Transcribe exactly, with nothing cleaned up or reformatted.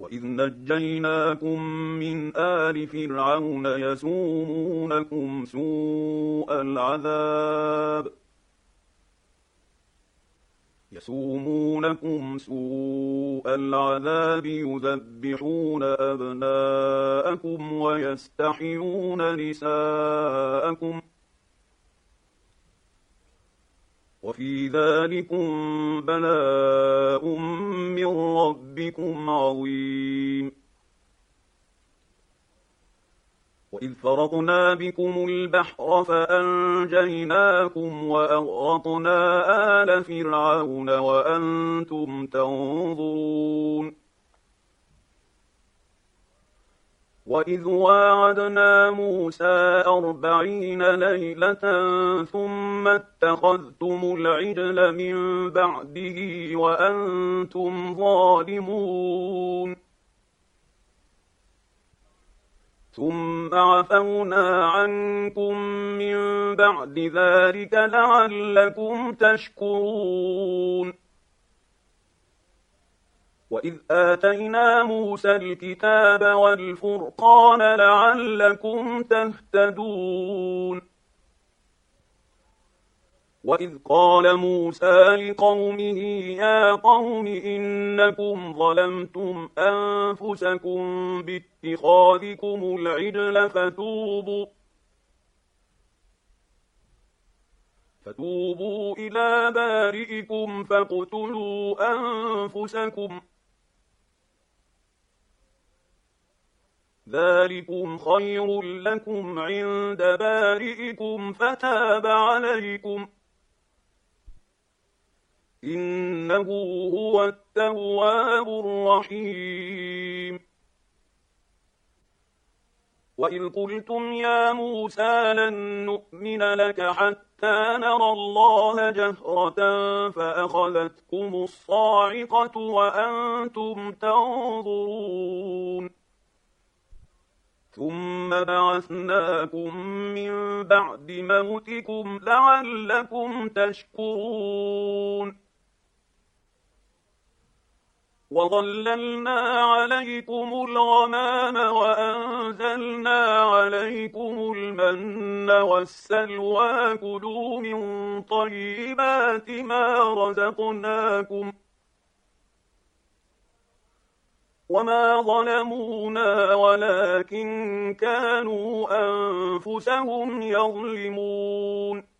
وإذ نجيناكم من آل فرعون يسومونكم سوء العذاب يسومونكم سوء العذاب يذبحون أبناءكم ويستحيون نساءكم وفي ذلكم بلاء من ربكم عظيم. وإذ فرضنا بكم البحر فأنجيناكم وأغرقنا آل فرعون وأنتم تنظرون. وإذ واعدنا موسى أربعين ليلة ثم اتخذتم العجل من بعده وأنتم ظالمون ثم عفونا عنكم من بعد ذلك لعلكم تشكرون. وإذ آتينا موسى الكتاب والفرقان لعلكم تهتدون. وإذ قال موسى لقومه يا قوم إنكم ظلمتم أنفسكم باتخاذكم العجل فتوبوا فتوبوا إلى بارئكم فاقتلوا أنفسكم ذلكم خير لكم عند بارئكم فتاب عليكم إنه هو التواب الرحيم. وإذ قلتم يا موسى لن نؤمن لك حتى نرى الله جهرة فأخذتكم الصاعقة وأنتم تنظرون ثم بعثناكم من بعد موتكم لعلكم تشكرون. وظللنا عليكم الغمام وأنزلنا عليكم المن والسلوى كلوا من طيبات ما رزقناكم وما ظلمونا ولكن كانوا أنفسهم يظلمون.